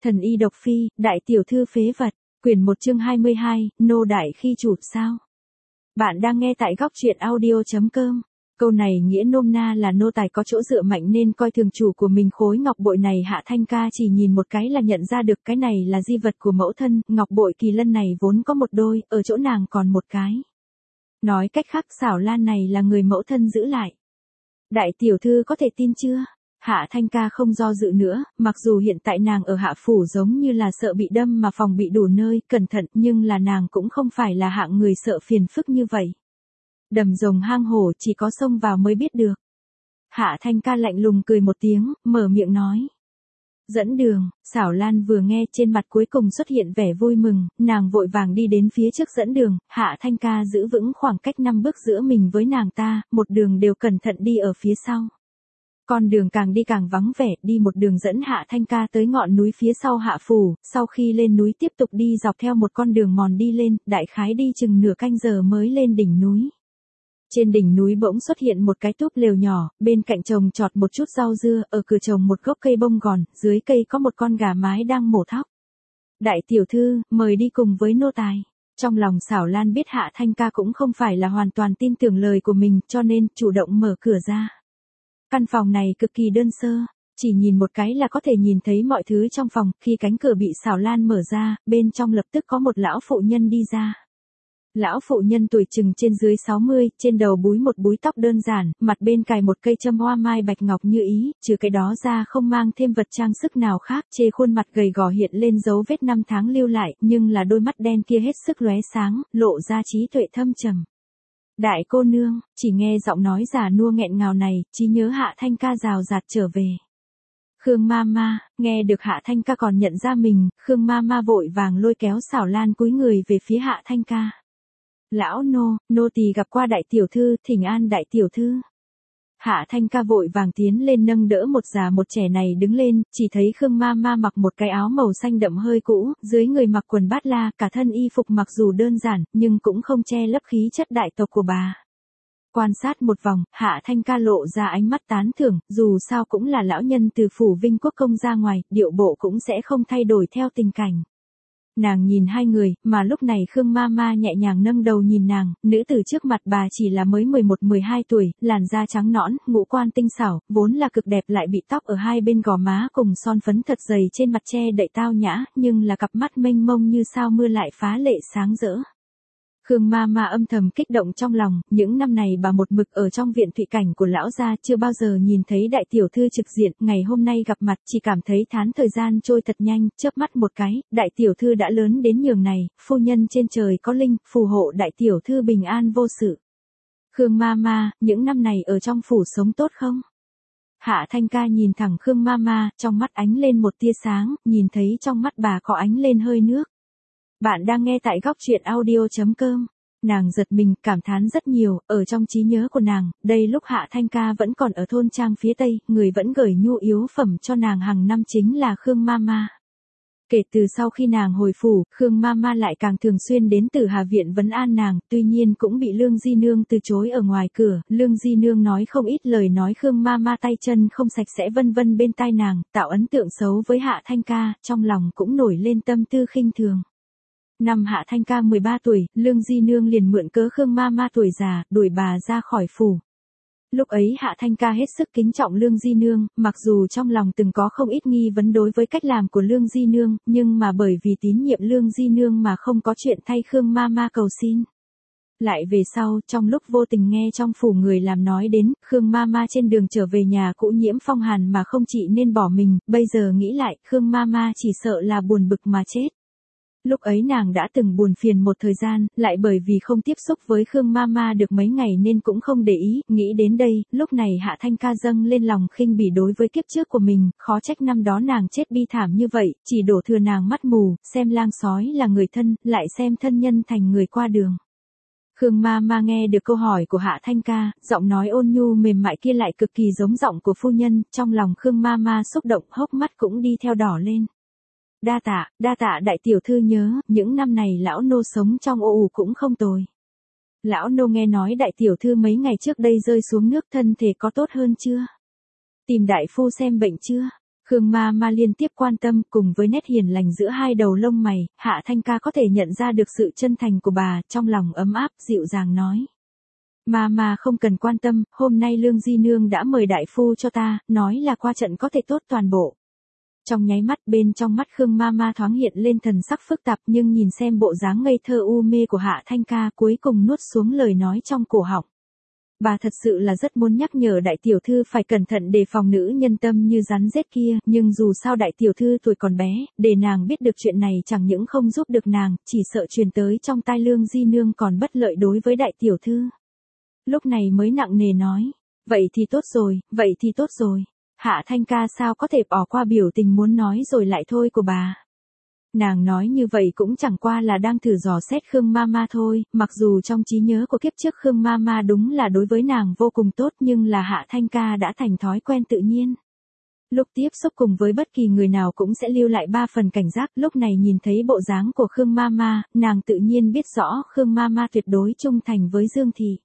Thần y độc phi, đại tiểu thư phế vật, quyển 1 chương 22, nô đại khi chủ sao. Bạn đang nghe tại góc truyện audio.com. Câu này nghĩa nôm na là nô tài có chỗ dựa mạnh nên coi thường chủ của mình. Khối ngọc bội này Hạ Thanh Ca chỉ nhìn một cái là nhận ra được cái này là di vật của mẫu thân. Ngọc bội kỳ lân này vốn có một đôi, ở chỗ nàng còn một cái. Nói cách khác xảo lan này là người mẫu thân giữ lại. Đại tiểu thư có thể tin chưa? Hạ Thanh Ca không do dự nữa, mặc dù hiện tại nàng ở Hạ Phủ giống như là sợ bị đâm mà phòng bị đủ nơi, cẩn thận, nhưng là nàng cũng không phải là hạng người sợ phiền phức như vậy. Đầm rồng hang hổ chỉ có xông vào mới biết được. Hạ Thanh Ca lạnh lùng cười một tiếng, mở miệng nói. Dẫn đường, xảo lan vừa nghe trên mặt cuối cùng xuất hiện vẻ vui mừng, nàng vội vàng đi đến phía trước dẫn đường. Hạ Thanh Ca giữ vững khoảng cách 5 bước giữa mình với nàng ta, một đường đều cẩn thận đi ở phía sau. Con đường càng đi càng vắng vẻ, đi một đường dẫn Hạ Thanh Ca tới ngọn núi phía sau Hạ Phủ, sau khi lên núi tiếp tục đi dọc theo một con đường mòn đi lên, đại khái đi chừng nửa canh giờ mới lên đỉnh núi. Trên đỉnh núi bỗng xuất hiện một cái túp lều nhỏ, bên cạnh trồng trọt một chút rau dưa, ở cửa trồng một gốc cây bông gòn, dưới cây có một con gà mái đang mổ thóc. Đại tiểu thư, mời đi cùng với nô tài. Trong lòng xảo lan biết Hạ Thanh Ca cũng không phải là hoàn toàn tin tưởng lời của mình, cho nên chủ động mở cửa ra. Căn phòng này cực kỳ đơn sơ, chỉ nhìn một cái là có thể nhìn thấy mọi thứ trong phòng. Khi cánh cửa bị xảo lan mở ra, bên trong lập tức có một lão phụ nhân đi ra. Lão phụ nhân tuổi chừng trên dưới 60, trên đầu búi một búi tóc đơn giản, mặt bên cài một cây châm hoa mai bạch ngọc như ý, trừ cái đó ra không mang thêm vật trang sức nào khác. Trên khuôn mặt gầy gò hiện lên dấu vết năm tháng lưu lại, nhưng là đôi mắt đen kia hết sức lóe sáng, lộ ra trí tuệ thâm trầm. Đại cô nương, chỉ nghe giọng nói già nua nghẹn ngào này, trí nhớ Hạ Thanh Ca rào rạt trở về. Khương ma ma, nghe được Hạ Thanh Ca còn nhận ra mình, Khương ma ma vội vàng lôi kéo xảo lan cúi người về phía Hạ Thanh Ca. Lão nô tỳ gặp qua đại tiểu thư, thỉnh an đại tiểu thư. Hạ Thanh Ca vội vàng tiến lên nâng đỡ một già một trẻ này đứng lên, chỉ thấy Khương ma ma mặc một cái áo màu xanh đậm hơi cũ, dưới người mặc quần bát la, cả thân y phục mặc dù đơn giản, nhưng cũng không che lấp khí chất đại tộc của bà. Quan sát một vòng, Hạ Thanh Ca lộ ra ánh mắt tán thưởng, dù sao cũng là lão nhân từ phủ Vinh Quốc công ra ngoài, điệu bộ cũng sẽ không thay đổi theo tình cảnh. Nàng nhìn hai người, mà lúc này Khương ma ma nhẹ nhàng nâng đầu nhìn nàng, nữ tử trước mặt bà chỉ là mới 11-12 tuổi, làn da trắng nõn, ngũ quan tinh xảo, vốn là cực đẹp lại bị tóc ở hai bên gò má cùng son phấn thật dày trên mặt che đậy tao nhã, nhưng là cặp mắt mênh mông như sao mưa lại phá lệ sáng rỡ. Khương ma ma âm thầm kích động trong lòng, những năm này bà một mực ở trong viện thụy cảnh của lão gia, chưa bao giờ nhìn thấy đại tiểu thư trực diện, ngày hôm nay gặp mặt chỉ cảm thấy thán thời gian trôi thật nhanh, chớp mắt một cái, đại tiểu thư đã lớn đến nhường này, phu nhân trên trời có linh, phù hộ đại tiểu thư bình an vô sự. Khương ma ma, những năm này ở trong phủ sống tốt không? Hạ Thanh Ca nhìn thẳng Khương ma ma, trong mắt ánh lên một tia sáng, nhìn thấy trong mắt bà có ánh lên hơi nước. Bạn đang nghe tại góc truyện audio.com. Nàng giật mình, cảm thán rất nhiều, ở trong trí nhớ của nàng, đây lúc Hạ Thanh Ca vẫn còn ở thôn trang phía Tây, người vẫn gửi nhu yếu phẩm cho nàng hàng năm chính là Khương ma ma. Kể từ sau khi nàng hồi phủ, Khương ma ma lại càng thường xuyên đến Tử Hà viện vấn an nàng, tuy nhiên cũng bị Lương Di Nương từ chối ở ngoài cửa. Lương Di Nương nói không ít lời nói Khương ma ma tay chân không sạch sẽ vân vân bên tai nàng, tạo ấn tượng xấu với Hạ Thanh Ca, trong lòng cũng nổi lên tâm tư khinh thường. Năm Hạ Thanh Ca 13 tuổi, Lương Di Nương liền mượn cớ Khương ma ma tuổi già, đuổi bà ra khỏi phủ. Lúc ấy Hạ Thanh Ca hết sức kính trọng Lương Di Nương, mặc dù trong lòng từng có không ít nghi vấn đối với cách làm của Lương Di Nương, nhưng mà bởi vì tín nhiệm Lương Di Nương mà không có chuyện thay Khương ma ma cầu xin. Lại về sau, trong lúc vô tình nghe trong phủ người làm nói đến, Khương ma ma trên đường trở về nhà cũ nhiễm phong hàn mà không trị nên bỏ mình, bây giờ nghĩ lại, Khương ma ma chỉ sợ là buồn bực mà chết. Lúc ấy nàng đã từng buồn phiền một thời gian, lại bởi vì không tiếp xúc với Khương ma ma được mấy ngày nên cũng không để ý, nghĩ đến đây, lúc này Hạ Thanh Ca dâng lên lòng khinh bỉ đối với kiếp trước của mình, khó trách năm đó nàng chết bi thảm như vậy, chỉ đổ thừa nàng mắt mù, xem lang sói là người thân, lại xem thân nhân thành người qua đường. Khương ma ma nghe được câu hỏi của Hạ Thanh Ca, giọng nói ôn nhu mềm mại kia lại cực kỳ giống giọng của phu nhân, trong lòng Khương ma ma xúc động, hốc mắt cũng đi theo đỏ lên. Đa tạ đại tiểu thư nhớ, những năm này lão nô sống trong ô ủ cũng không tồi. Lão nô nghe nói đại tiểu thư mấy ngày trước đây rơi xuống nước, thân thể có tốt hơn chưa? Tìm đại phu xem bệnh chưa? Khương Ma liên tiếp quan tâm, cùng với nét hiền lành giữa hai đầu lông mày, Hạ Thanh Ca có thể nhận ra được sự chân thành của bà, trong lòng ấm áp, dịu dàng nói. Ma không cần quan tâm, hôm nay Lương Di Nương đã mời đại phu cho ta, nói là qua trận có thể tốt toàn bộ. Trong nháy mắt bên trong mắt Khương Ma thoáng hiện lên thần sắc phức tạp, nhưng nhìn xem bộ dáng ngây thơ u mê của Hạ Thanh Ca cuối cùng nuốt xuống lời nói trong cổ họng. Bà thật sự là rất muốn nhắc nhở đại tiểu thư phải cẩn thận đề phòng nữ nhân tâm như rắn rết kia, nhưng dù sao đại tiểu thư tuổi còn bé, để nàng biết được chuyện này chẳng những không giúp được nàng, chỉ sợ truyền tới trong tai Lương Di Nương còn bất lợi đối với đại tiểu thư. Lúc này mới nặng nề nói, vậy thì tốt rồi, vậy thì tốt rồi. Hạ Thanh Ca sao có thể bỏ qua biểu tình muốn nói rồi lại thôi của bà. Nàng nói như vậy cũng chẳng qua là đang thử dò xét Khương Ma thôi, mặc dù trong trí nhớ của kiếp trước Khương Ma đúng là đối với nàng vô cùng tốt, nhưng là Hạ Thanh Ca đã thành thói quen tự nhiên. Lúc tiếp xúc cùng với bất kỳ người nào cũng sẽ lưu lại 3 phần cảnh giác, lúc này nhìn thấy bộ dáng của Khương Ma, nàng tự nhiên biết rõ Khương Ma tuyệt đối trung thành với Dương Thị.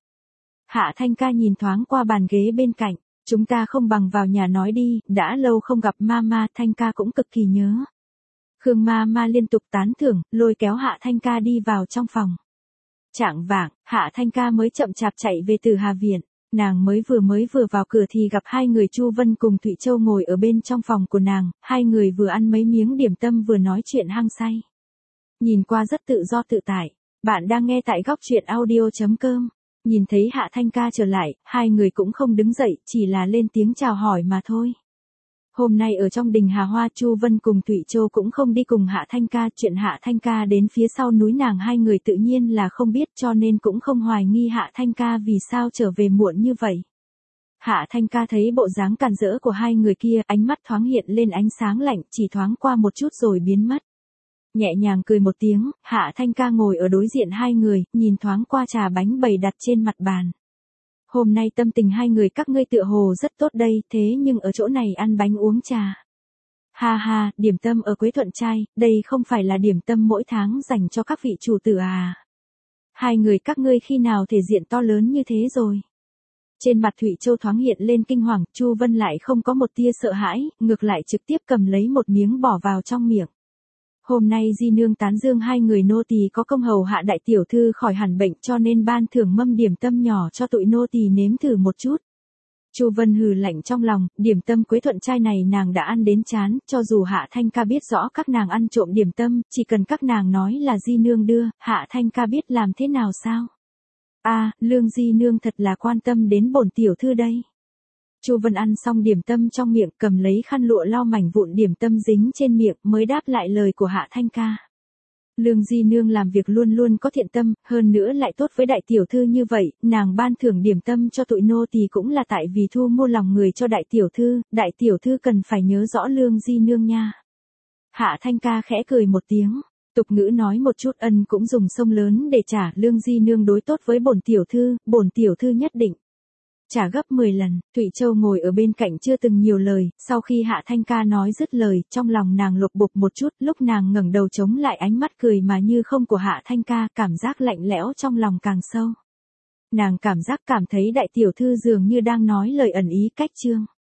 Hạ Thanh Ca nhìn thoáng qua bàn ghế bên cạnh, chúng ta không bằng vào nhà nói đi, đã lâu không gặp Ma, Thanh Ca cũng cực kỳ nhớ. Khương Ma liên tục tán thưởng, lôi kéo Hạ Thanh Ca đi vào trong phòng. Chạng vạng, Hạ Thanh Ca mới chậm chạp chạy về từ Hà Viện, nàng mới vừa vào cửa thì gặp hai người Chu Vân cùng Thụy Châu ngồi ở bên trong phòng của nàng, hai người vừa ăn mấy miếng điểm tâm vừa nói chuyện hăng say. Nhìn qua rất tự do tự tại, bạn đang nghe tại góc truyện audio.com. Nhìn thấy Hạ Thanh Ca trở lại, hai người cũng không đứng dậy, chỉ là lên tiếng chào hỏi mà thôi. Hôm nay ở trong đình Hà Hoa, Chu Vân cùng Thụy Châu cũng không đi cùng Hạ Thanh Ca, chuyện Hạ Thanh Ca đến phía sau núi nàng hai người tự nhiên là không biết, cho nên cũng không hoài nghi Hạ Thanh Ca vì sao trở về muộn như vậy. Hạ Thanh Ca thấy bộ dáng càn rỡ của hai người kia, ánh mắt thoáng hiện lên ánh sáng lạnh, chỉ thoáng qua một chút rồi biến mất. Nhẹ nhàng cười một tiếng, Hạ Thanh Ca ngồi ở đối diện hai người, nhìn thoáng qua trà bánh bày đặt trên mặt bàn. Hôm nay tâm tình hai người các ngươi tựa hồ rất tốt đây, thế nhưng ở chỗ này ăn bánh uống trà. Ha ha, điểm tâm ở Quế Thuận Trai, đây không phải là điểm tâm mỗi tháng dành cho các vị chủ tử à. Hai người các ngươi khi nào thể diện to lớn như thế rồi. Trên mặt Thụy Châu thoáng hiện lên kinh hoàng, Chu Vân lại không có một tia sợ hãi, ngược lại trực tiếp cầm lấy một miếng bỏ vào trong miệng. Hôm nay Di Nương tán dương hai người nô tỳ có công hầu hạ đại tiểu thư khỏi hẳn bệnh, cho nên ban thưởng mâm điểm tâm nhỏ cho tụi nô tỳ nếm thử một chút. Chu Vân hừ lạnh trong lòng, điểm tâm Quế Thuận Trai này nàng đã ăn đến chán, cho dù Hạ Thanh Ca biết rõ các nàng ăn trộm điểm tâm, chỉ cần các nàng nói là Di Nương đưa, Hạ Thanh Ca biết làm thế nào sao? Lương Di Nương thật là quan tâm đến bổn tiểu thư đây. Chu Vân ăn xong điểm tâm trong miệng, cầm lấy khăn lụa lau mảnh vụn điểm tâm dính trên miệng, mới đáp lại lời của Hạ Thanh Ca. Lương Di Nương làm việc luôn luôn có thiện tâm, hơn nữa lại tốt với đại tiểu thư như vậy, nàng ban thưởng điểm tâm cho tụi nô tỳ cũng là tại vì thu mua lòng người cho đại tiểu thư cần phải nhớ rõ Lương Di Nương nha. Hạ Thanh Ca khẽ cười một tiếng, tục ngữ nói một chút ân cũng dùng sông lớn để trả, Lương Di Nương đối tốt với bổn tiểu thư nhất định trả gấp 10 lần. Thụy Châu ngồi ở bên cạnh chưa từng nhiều lời, sau khi Hạ Thanh Ca nói dứt lời, trong lòng nàng lục bục một chút, lúc nàng ngẩng đầu chống lại ánh mắt cười mà như không của Hạ Thanh Ca, cảm giác lạnh lẽo trong lòng càng sâu. Nàng cảm thấy đại tiểu thư dường như đang nói lời ẩn ý cách trương.